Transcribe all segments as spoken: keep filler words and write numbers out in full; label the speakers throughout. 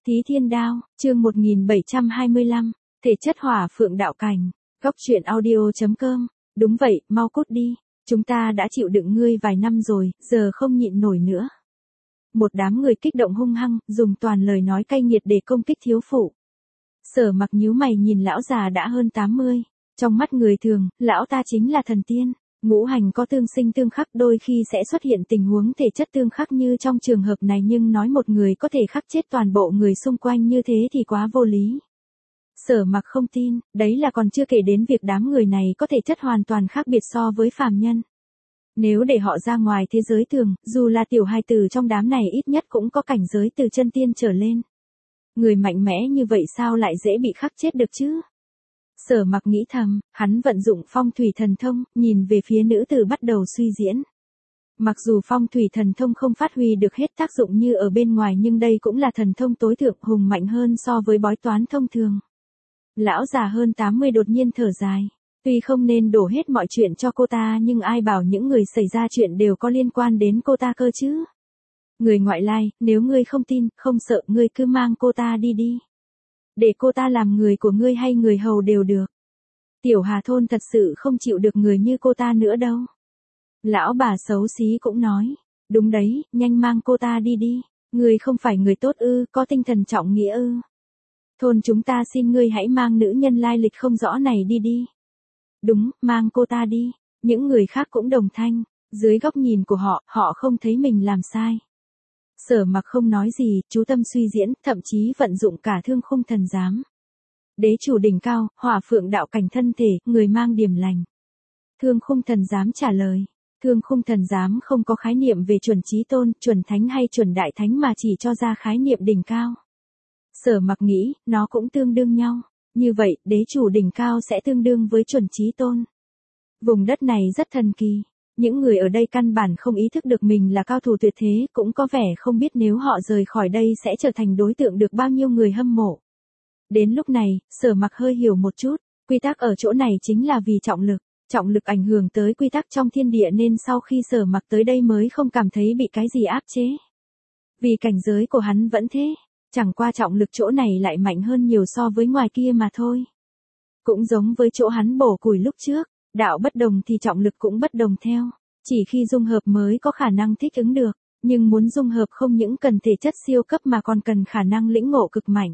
Speaker 1: Thí Thiên Đao, chương một nghìn bảy trăm hai mươi lăm, thể chất hỏa phượng đạo cảnh. Góc truyện audio chấm com. Đúng vậy, mau cút đi. Chúng ta đã chịu đựng ngươi vài năm rồi, giờ không nhịn nổi nữa. Một đám người kích động hung hăng, dùng toàn lời nói cay nghiệt để công kích thiếu phụ. Sở Mặc nhíu mày nhìn lão già đã hơn tám mươi. Trong mắt người thường, lão ta chính là thần tiên. Ngũ hành có tương sinh tương khắc, đôi khi sẽ xuất hiện tình huống thể chất tương khắc như trong trường hợp này, nhưng nói một người có thể khắc chết toàn bộ người xung quanh như thế thì quá vô lý. Sở Mặc không tin, đấy là còn chưa kể đến việc đám người này có thể chất hoàn toàn khác biệt so với phàm nhân. Nếu để họ ra ngoài thế giới thường, dù là tiểu hài tử trong đám này ít nhất cũng có cảnh giới từ chân tiên trở lên. Người mạnh mẽ như vậy sao lại dễ bị khắc chết được chứ? Sở Mặc nghĩ thầm, hắn vận dụng phong thủy thần thông, nhìn về phía nữ tử bắt đầu suy diễn. Mặc dù phong thủy thần thông không phát huy được hết tác dụng như ở bên ngoài, nhưng đây cũng là thần thông tối thượng, hùng mạnh hơn so với bói toán thông thường. Lão già hơn tám mươi đột nhiên thở dài. Tuy không nên đổ hết mọi chuyện cho cô ta, nhưng ai bảo những người xảy ra chuyện đều có liên quan đến cô ta cơ chứ? Người ngoại lai, nếu ngươi không tin, không sợ, ngươi cứ mang cô ta đi đi. Để cô ta làm người của ngươi hay người hầu đều được. Tiểu Hà thôn thật sự không chịu được người như cô ta nữa đâu. Lão bà xấu xí cũng nói. Đúng đấy, nhanh mang cô ta đi đi. Ngươi không phải người tốt ư, có tinh thần trọng nghĩa ư. Thôn chúng ta xin ngươi hãy mang nữ nhân lai lịch không rõ này đi đi. Đúng, mang cô ta đi. Những người khác cũng đồng thanh. Dưới góc nhìn của họ, họ không thấy mình làm sai. Sở Mặc không nói gì, chú tâm suy diễn, thậm chí vận dụng cả thương khung thần giám. Đế chủ đỉnh cao, hỏa phượng đạo cảnh thân thể, người mang điểm lành. Thương khung thần giám trả lời. Thương khung thần giám không có khái niệm về chuẩn chí tôn, chuẩn thánh hay chuẩn đại thánh, mà chỉ cho ra khái niệm đỉnh cao. Sở Mặc nghĩ, nó cũng tương đương nhau. Như vậy, đế chủ đỉnh cao sẽ tương đương với chuẩn chí tôn. Vùng đất này rất thần kỳ. Những người ở đây căn bản không ý thức được mình là cao thủ tuyệt thế, cũng có vẻ không biết nếu họ rời khỏi đây sẽ trở thành đối tượng được bao nhiêu người hâm mộ. Đến lúc này, Sở Mặc hơi hiểu một chút, quy tắc ở chỗ này chính là vì trọng lực. Trọng lực ảnh hưởng tới quy tắc trong thiên địa, nên sau khi Sở Mặc tới đây mới không cảm thấy bị cái gì áp chế. Vì cảnh giới của hắn vẫn thế, chẳng qua trọng lực chỗ này lại mạnh hơn nhiều so với ngoài kia mà thôi. Cũng giống với chỗ hắn bổ củi lúc trước. Đạo bất đồng thì trọng lực cũng bất đồng theo. Chỉ khi dung hợp mới có khả năng thích ứng được. Nhưng muốn dung hợp không những cần thể chất siêu cấp mà còn cần khả năng lĩnh ngộ cực mạnh.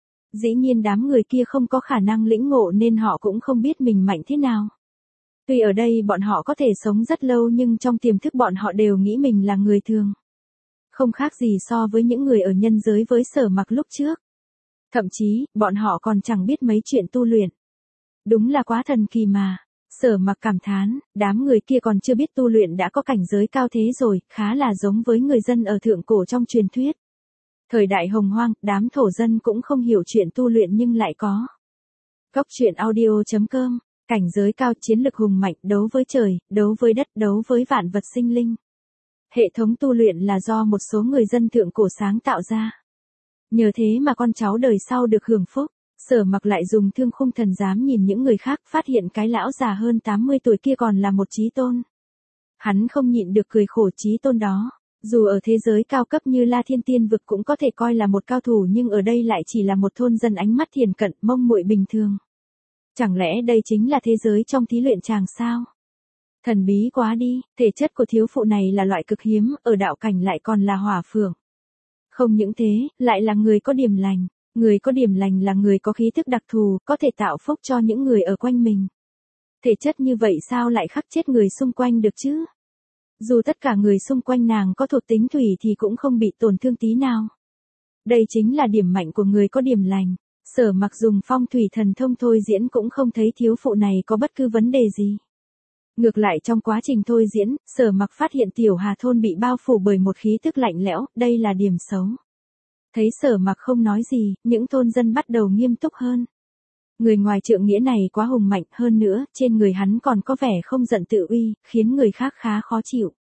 Speaker 1: Dĩ nhiên đám người kia không có khả năng lĩnh ngộ nên họ cũng không biết mình mạnh thế nào. Tuy ở đây bọn họ có thể sống rất lâu, nhưng trong tiềm thức bọn họ đều nghĩ mình là người thường. Không khác gì so với những người ở nhân giới với Sở Mặc lúc trước. Thậm chí, bọn họ còn chẳng biết mấy chuyện tu luyện. Đúng là quá thần kỳ mà. Sở Mặc cảm thán, đám người kia còn chưa biết tu luyện đã có cảnh giới cao thế rồi, khá là giống với người dân ở thượng cổ trong truyền thuyết. Thời đại hồng hoang, đám thổ dân cũng không hiểu chuyện tu luyện nhưng lại có. Góc truyện audio chấm com, cảnh giới cao, chiến lực hùng mạnh, đấu với trời, đấu với đất, đấu với vạn vật sinh linh. Hệ thống tu luyện là do một số người dân thượng cổ sáng tạo ra. Nhờ thế mà con cháu đời sau được hưởng phúc. Sở Mặc lại dùng thương khung thần giám nhìn những người khác, phát hiện cái lão già hơn tám mươi tuổi kia còn là một chí tôn. Hắn không nhịn được cười khổ, chí tôn đó, dù ở thế giới cao cấp như La Thiên Tiên vực cũng có thể coi là một cao thủ, nhưng ở đây lại chỉ là một thôn dân ánh mắt thiền cận, mông muội bình thường. Chẳng lẽ đây chính là thế giới trong thí luyện chàng sao? Thần bí quá đi, thể chất của thiếu phụ này là loại cực hiếm, ở đạo cảnh lại còn là hỏa phượng. Không những thế, lại là người có điểm lành. Người có điểm lành là người có khí thức đặc thù, có thể tạo phúc cho những người ở quanh mình. Thể chất như vậy sao lại khắc chết người xung quanh được chứ? Dù tất cả người xung quanh nàng có thuộc tính thủy thì cũng không bị tổn thương tí nào. Đây chính là điểm mạnh của người có điểm lành. Sở Mặc dùng phong thủy thần thông thôi diễn cũng không thấy thiếu phụ này có bất cứ vấn đề gì. Ngược lại trong quá trình thôi diễn, Sở Mặc phát hiện tiểu Hà thôn bị bao phủ bởi một khí tức lạnh lẽo, đây là điểm xấu. Thấy Sở Mặc không nói gì, những thôn dân bắt đầu nghiêm túc hơn. Người ngoài trượng nghĩa này quá hùng mạnh, hơn nữa, trên người hắn còn có vẻ không giận tự uy, khiến người khác khá khó chịu.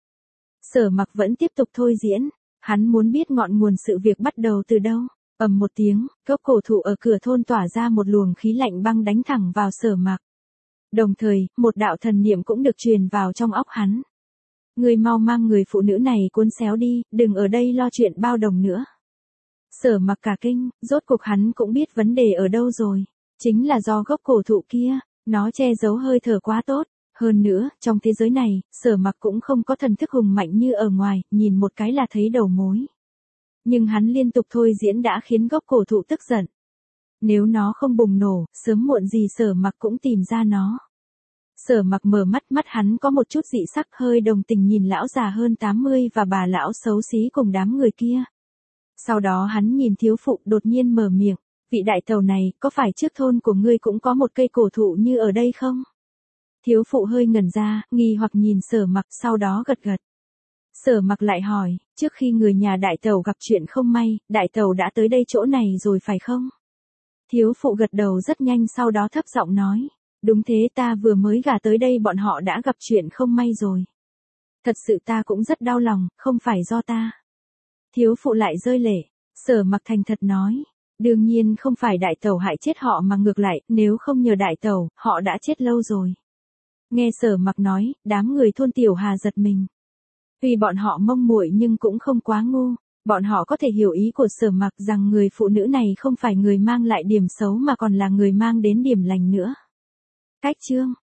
Speaker 1: Sở Mặc vẫn tiếp tục thôi diễn, hắn muốn biết ngọn nguồn sự việc bắt đầu từ đâu. Ầm một tiếng, gốc cổ thụ ở cửa thôn tỏa ra một luồng khí lạnh băng đánh thẳng vào Sở Mặc. Đồng thời, một đạo thần niệm cũng được truyền vào trong óc hắn. Người mau mang người phụ nữ này cuốn xéo đi, đừng ở đây lo chuyện bao đồng nữa. Sở Mặc cả kinh, rốt cuộc hắn cũng biết vấn đề ở đâu rồi. Chính là do gốc cổ thụ kia, nó che giấu hơi thở quá tốt. Hơn nữa, trong thế giới này, Sở Mặc cũng không có thần thức hùng mạnh như ở ngoài, nhìn một cái là thấy đầu mối. Nhưng hắn liên tục thôi diễn đã khiến gốc cổ thụ tức giận. Nếu nó không bùng nổ, sớm muộn gì Sở Mặc cũng tìm ra nó. Sở Mặc mở mắt, mắt hắn có một chút dị sắc, hơi đồng tình nhìn lão già hơn tám mươi và bà lão xấu xí cùng đám người kia. Sau đó hắn nhìn thiếu phụ, đột nhiên mở miệng, vị đại tẩu này, có phải trước thôn của ngươi cũng có một cây cổ thụ như ở đây không? Thiếu phụ hơi ngẩn ra, nghi hoặc nhìn Sở Mặc, sau đó gật gật. Sở Mặc lại hỏi, trước khi người nhà đại tẩu gặp chuyện không may, đại tẩu đã tới đây chỗ này rồi phải không? Thiếu phụ gật đầu rất nhanh, sau đó thấp giọng nói, đúng thế, ta vừa mới gả tới đây bọn họ đã gặp chuyện không may rồi. Thật sự ta cũng rất đau lòng, không phải do ta. Thiếu phụ lại rơi lệ. Sở Mặc thành thật nói, đương nhiên không phải đại tẩu hại chết họ mà ngược lại, nếu không nhờ đại tẩu, họ đã chết lâu rồi. Nghe Sở Mặc nói, đám người thôn Tiểu Hà giật mình. Tuy bọn họ mông muội nhưng cũng không quá ngu, bọn họ có thể hiểu ý của Sở Mặc rằng người phụ nữ này không phải người mang lại điểm xấu mà còn là người mang đến điểm lành nữa. Cách chương